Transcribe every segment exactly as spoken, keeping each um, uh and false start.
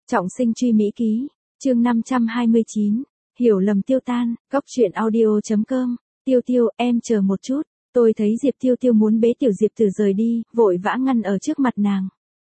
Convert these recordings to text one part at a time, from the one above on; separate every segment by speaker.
Speaker 1: Trọng sinh truy Mỹ ký, chương năm trăm hai mươi chín, hiểu lầm tiêu tan, góc truyện audio.com, Tiêu Tiêu, em chờ một chút, tôi thấy Diệp Tiêu Tiêu muốn bế Tiểu Diệp Tử rời đi, vội vã ngăn ở trước mặt nàng.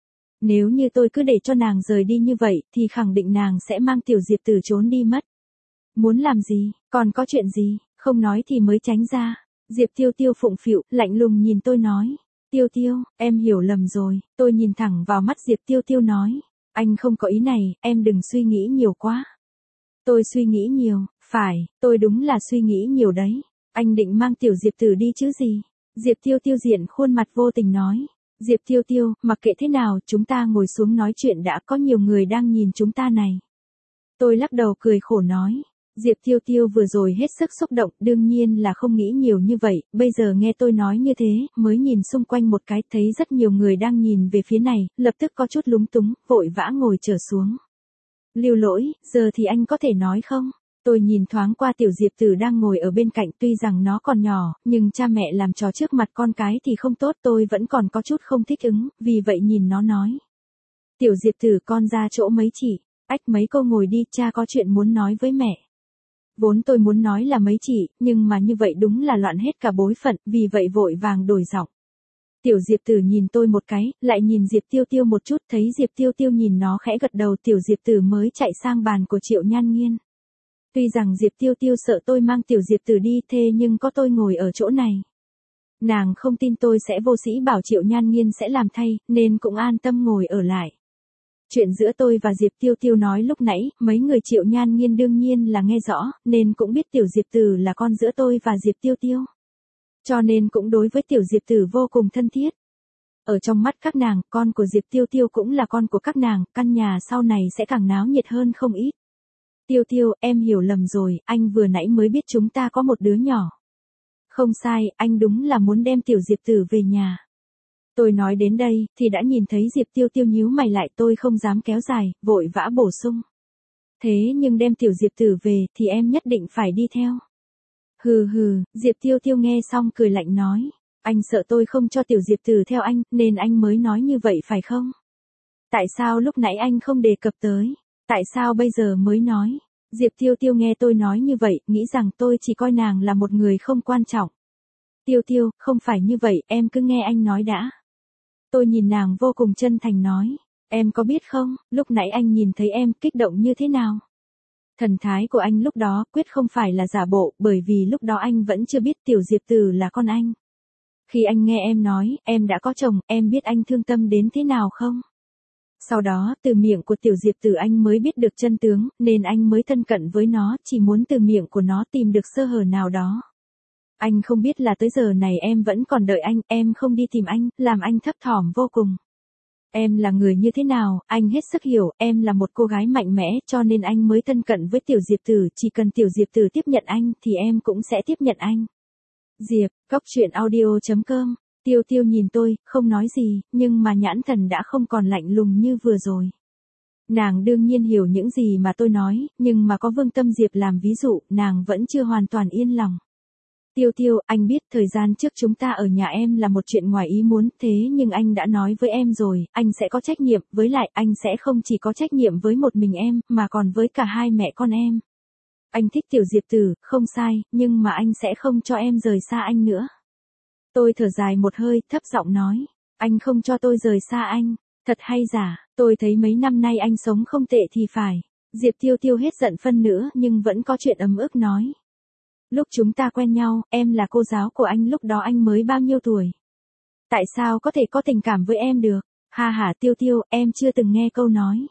Speaker 1: Nếu như tôi cứ để cho nàng rời đi như vậy, thì khẳng định nàng sẽ mang Tiểu Diệp Tử trốn đi mất. Muốn làm gì, còn có chuyện gì, không nói thì mới tránh ra. Diệp Tiêu Tiêu phụng phịu, lạnh lùng nhìn tôi nói. Tiêu Tiêu, em hiểu lầm rồi, tôi nhìn thẳng vào mắt Diệp Tiêu Tiêu nói. Anh không có ý này, em đừng suy nghĩ nhiều quá. Tôi suy nghĩ nhiều, phải, tôi đúng là suy nghĩ nhiều đấy. Anh định mang Tiểu Diệp Tử đi chứ gì? Diệp Tiêu Tiêu diện khuôn mặt vô tình nói. Diệp Tiêu Tiêu, mặc kệ thế nào, chúng ta ngồi xuống nói chuyện đã, có nhiều người đang nhìn chúng ta này. Tôi lắc đầu cười khổ nói. Diệp Tiêu Tiêu vừa rồi hết sức xúc động, đương nhiên là không nghĩ nhiều như vậy, bây giờ nghe tôi nói như thế, mới nhìn xung quanh một cái, thấy rất nhiều người đang nhìn về phía này, lập tức có chút lúng túng, vội vã ngồi trở xuống. Lưu Lỗi, giờ thì anh có thể nói không? Tôi nhìn thoáng qua Tiểu Diệp Tử đang ngồi ở bên cạnh, tuy rằng nó còn nhỏ, nhưng cha mẹ làm trò trước mặt con cái thì không tốt, tôi vẫn còn có chút không thích ứng, vì vậy nhìn nó nói. Tiểu Diệp Tử, con ra chỗ mấy chị, ách mấy câu ngồi đi, cha có chuyện muốn nói với mẹ. Vốn tôi muốn nói là mấy chị, nhưng mà như vậy đúng là loạn hết cả bối phận, vì vậy vội vàng đổi giọng. Tiểu Diệp Tử nhìn tôi một cái, lại nhìn Diệp Tiêu Tiêu một chút, thấy Diệp Tiêu Tiêu nhìn nó khẽ gật đầu, Tiểu Diệp Tử mới chạy sang bàn của Triệu Nhan Nghiên. Tuy rằng Diệp Tiêu Tiêu sợ tôi mang Tiểu Diệp Tử đi, thế nhưng có tôi ngồi ở chỗ này. Nàng không tin tôi sẽ vô sĩ bảo Triệu Nhan Nghiên sẽ làm thay, nên cũng an tâm ngồi ở lại. Chuyện giữa tôi và Diệp Tiêu Tiêu nói lúc nãy, mấy người Triệu Nhan Nghiên đương nhiên là nghe rõ, nên cũng biết Tiểu Diệp Tử là con giữa tôi và Diệp Tiêu Tiêu. Cho nên cũng đối với Tiểu Diệp Tử vô cùng thân thiết. Ở trong mắt các nàng, con của Diệp Tiêu Tiêu cũng là con của các nàng, căn nhà sau này sẽ càng náo nhiệt hơn không ít. Tiêu Tiêu, em hiểu lầm rồi, anh vừa nãy mới biết chúng ta có một đứa nhỏ. Không sai, anh đúng là muốn đem Tiểu Diệp Tử về nhà. Tôi nói đến đây, thì đã nhìn thấy Diệp Tiêu Tiêu nhíu mày lại, tôi không dám kéo dài, vội vã bổ sung. Thế nhưng đem Tiểu Diệp Tử về, thì em nhất định phải đi theo. Hừ hừ, Diệp Tiêu Tiêu nghe xong cười lạnh nói. Anh sợ tôi không cho Tiểu Diệp Tử theo anh, nên anh mới nói như vậy phải không? Tại sao lúc nãy anh không đề cập tới? Tại sao bây giờ mới nói? Diệp Tiêu Tiêu nghe tôi nói như vậy, nghĩ rằng tôi chỉ coi nàng là một người không quan trọng. Tiêu Tiêu, không phải như vậy, em cứ nghe anh nói đã. Tôi nhìn nàng vô cùng chân thành nói, em có biết không, lúc nãy anh nhìn thấy em kích động như thế nào? Thần thái của anh lúc đó quyết không phải là giả bộ, bởi vì lúc đó anh vẫn chưa biết Tiểu Diệp Tử là con anh. Khi anh nghe em nói, em đã có chồng, em biết anh thương tâm đến thế nào không? Sau đó, từ miệng của Tiểu Diệp Tử anh mới biết được chân tướng, nên anh mới thân cận với nó, chỉ muốn từ miệng của nó tìm được sơ hở nào đó. Anh không biết là tới giờ này em vẫn còn đợi anh, em không đi tìm anh, làm anh thấp thỏm vô cùng. Em là người như thế nào, anh hết sức hiểu, em là một cô gái mạnh mẽ, cho nên anh mới thân cận với Tiểu Diệp Tử, chỉ cần Tiểu Diệp Tử tiếp nhận anh, thì em cũng sẽ tiếp nhận anh. Diệp, góc truyện audio.com, Tiêu Tiêu nhìn tôi, không nói gì, nhưng mà nhãn thần đã không còn lạnh lùng như vừa rồi. Nàng đương nhiên hiểu những gì mà tôi nói, nhưng mà có Vương Tâm Diệp làm ví dụ, nàng vẫn chưa hoàn toàn yên lòng. Tiêu Tiêu, anh biết thời gian trước chúng ta ở nhà em là một chuyện ngoài ý muốn, thế nhưng anh đã nói với em rồi, anh sẽ có trách nhiệm, với lại anh sẽ không chỉ có trách nhiệm với một mình em, mà còn với cả hai mẹ con em. Anh thích Tiểu Diệp Tử, không sai, nhưng mà anh sẽ không cho em rời xa anh nữa. Tôi thở dài một hơi, thấp giọng nói, anh không cho tôi rời xa anh, thật hay giả, tôi thấy mấy năm nay anh sống không tệ thì phải. Diệp Tiêu Tiêu hết giận phân nữa nhưng vẫn có chuyện ấm ức nói. Lúc chúng ta quen nhau, em là cô giáo của anh, lúc đó anh mới bao nhiêu tuổi? Tại sao có thể có tình cảm với em được? Ha ha Tiêu Tiêu, em chưa từng nghe câu nói.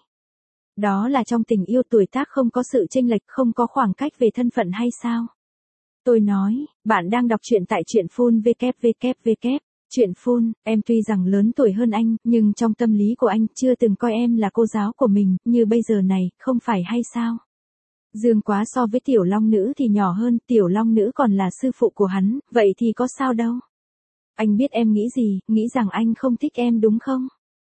Speaker 1: Đó là trong tình yêu tuổi tác không có sự chênh lệch, không có khoảng cách về thân phận hay sao? Tôi nói, bạn đang đọc truyện tại truyện phun vê vê vê. Truyện phun, em tuy rằng lớn tuổi hơn anh, nhưng trong tâm lý của anh chưa từng coi em là cô giáo của mình, như bây giờ này, không phải hay sao? Dương Quá so với Tiểu Long Nữ thì nhỏ hơn, Tiểu Long Nữ còn là sư phụ của hắn, vậy thì có sao đâu? Anh biết em nghĩ gì, nghĩ rằng anh không thích em đúng không?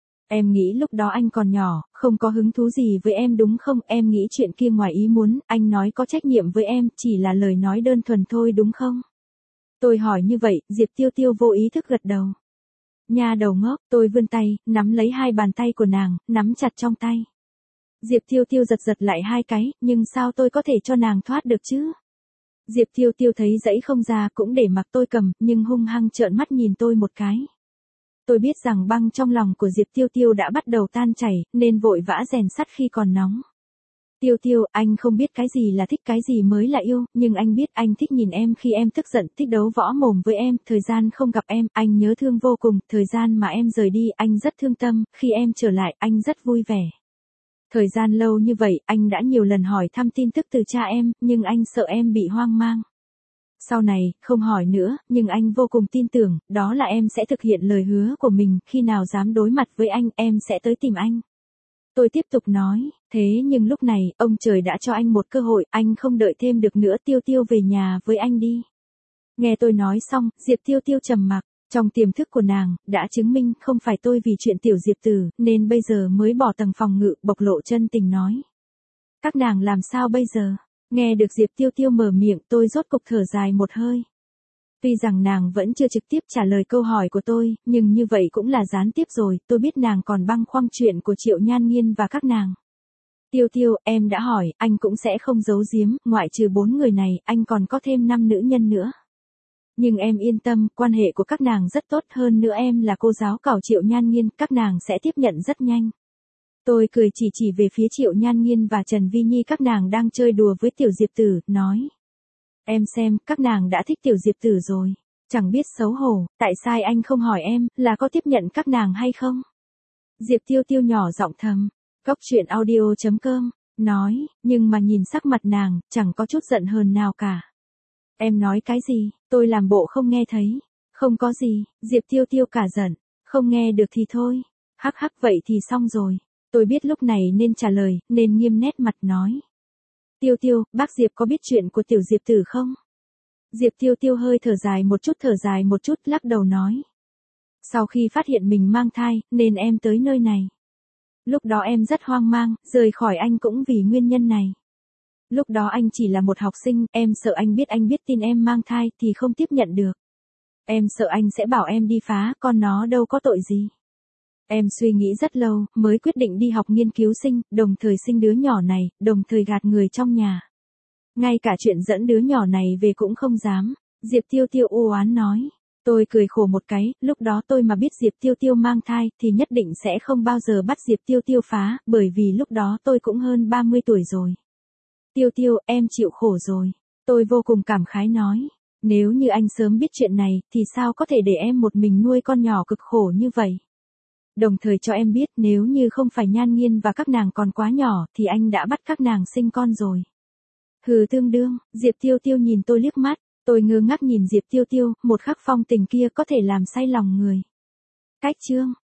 Speaker 1: Em nghĩ lúc đó anh còn nhỏ, không có hứng thú gì với em đúng không? Em nghĩ chuyện kia ngoài ý muốn, anh nói có trách nhiệm với em, chỉ là lời nói đơn thuần thôi đúng không? Tôi hỏi như vậy, Diệp Tiêu Tiêu vô ý thức gật đầu. Nha đầu ngốc, tôi vươn tay, nắm lấy hai bàn tay của nàng, nắm chặt trong tay. Diệp Tiêu Tiêu giật giật lại hai cái, nhưng sao tôi có thể cho nàng thoát được chứ? Diệp Tiêu Tiêu thấy dãy không ra cũng để mặc tôi cầm, nhưng hung hăng trợn mắt nhìn tôi một cái. Tôi biết rằng băng trong lòng của Diệp Tiêu Tiêu đã bắt đầu tan chảy, nên vội vã rèn sắt khi còn nóng. Tiêu Tiêu, anh không biết cái gì là thích cái gì mới là yêu, nhưng anh biết anh thích nhìn em khi em tức giận, thích đấu võ mồm với em, thời gian không gặp em, anh nhớ thương vô cùng, thời gian mà em rời đi, anh rất thương tâm, khi em trở lại, anh rất vui vẻ. Thời gian lâu như vậy, anh đã nhiều lần hỏi thăm tin tức từ cha em, nhưng anh sợ em bị hoang mang. Sau này, không hỏi nữa, nhưng anh vô cùng tin tưởng, đó là em sẽ thực hiện lời hứa của mình, khi nào dám đối mặt với anh, em sẽ tới tìm anh. Tôi tiếp tục nói, thế nhưng lúc này, ông trời đã cho anh một cơ hội, anh không đợi thêm được nữa, Tiêu Tiêu về nhà với anh đi. Nghe tôi nói xong, Diệp Tiêu Tiêu trầm mặc, trong tiềm thức của nàng, đã chứng minh không phải tôi vì chuyện tiểu Diệp Tử, nên bây giờ mới bỏ tầng phòng ngự, bộc lộ chân tình nói. Các nàng làm sao bây giờ? Nghe được Diệp Tiêu Tiêu mở miệng, tôi rốt cục thở dài một hơi. Tuy rằng nàng vẫn chưa trực tiếp trả lời câu hỏi của tôi, nhưng như vậy cũng là gián tiếp rồi, tôi biết nàng còn băn khoăn chuyện của Triệu Nhan Nghiên và các nàng. Tiêu Tiêu, em đã hỏi, anh cũng sẽ không giấu giếm, ngoại trừ bốn người này, anh còn có thêm năm nữ nhân nữa. Nhưng em yên tâm, quan hệ của các nàng rất tốt, hơn nữa em là cô giáo cảo Triệu Nhan Nghiên, các nàng sẽ tiếp nhận rất nhanh. Tôi cười chỉ chỉ về phía Triệu Nhan Nghiên và Trần Vi Nhi, các nàng đang chơi đùa với tiểu Diệp Tử, nói. Em xem, các nàng đã thích tiểu Diệp Tử rồi. Chẳng biết xấu hổ, tại sao anh không hỏi em, là có tiếp nhận các nàng hay không? Diệp Tiêu Tiêu nhỏ giọng thầm. Cóc truyện audio chấm com, nói, nhưng mà nhìn sắc mặt nàng, chẳng có chút giận hờn nào cả. Em nói cái gì, tôi làm bộ không nghe thấy. Không có gì, Diệp Tiêu Tiêu cả giận. Không nghe được thì thôi. Hắc hắc vậy thì xong rồi. Tôi biết lúc này nên trả lời, nên nghiêm nét mặt nói. Tiêu Tiêu, bác Diệp có biết chuyện của tiểu Diệp Tử không? Diệp Tiêu Tiêu hơi thở dài một chút thở dài một chút lắc đầu nói. Sau khi phát hiện mình mang thai, nên em tới nơi này. Lúc đó em rất hoang mang, rời khỏi anh cũng vì nguyên nhân này. Lúc đó anh chỉ là một học sinh, em sợ anh biết anh biết tin em mang thai thì không tiếp nhận được. Em sợ anh sẽ bảo em đi phá, con nó đâu có tội gì. Em suy nghĩ rất lâu, mới quyết định đi học nghiên cứu sinh, đồng thời sinh đứa nhỏ này, đồng thời gạt người trong nhà. Ngay cả chuyện dẫn đứa nhỏ này về cũng không dám. Diệp Tiêu Tiêu u oán nói. Tôi cười khổ một cái, lúc đó tôi mà biết Diệp Tiêu Tiêu mang thai, thì nhất định sẽ không bao giờ bắt Diệp Tiêu Tiêu phá, bởi vì lúc đó tôi cũng hơn ba mươi tuổi rồi. Tiêu Tiêu, em chịu khổ rồi. Tôi vô cùng cảm khái nói. Nếu như anh sớm biết chuyện này, thì sao có thể để em một mình nuôi con nhỏ cực khổ như vậy? Đồng thời cho em biết nếu như không phải Nhan Nghiên và các nàng còn quá nhỏ, thì anh đã bắt các nàng sinh con rồi. Hừ tương đương, Diệp Tiêu Tiêu nhìn tôi liếc mắt, tôi ngơ ngác nhìn Diệp Tiêu Tiêu, một khắc phong tình kia có thể làm say lòng người. Cách chương.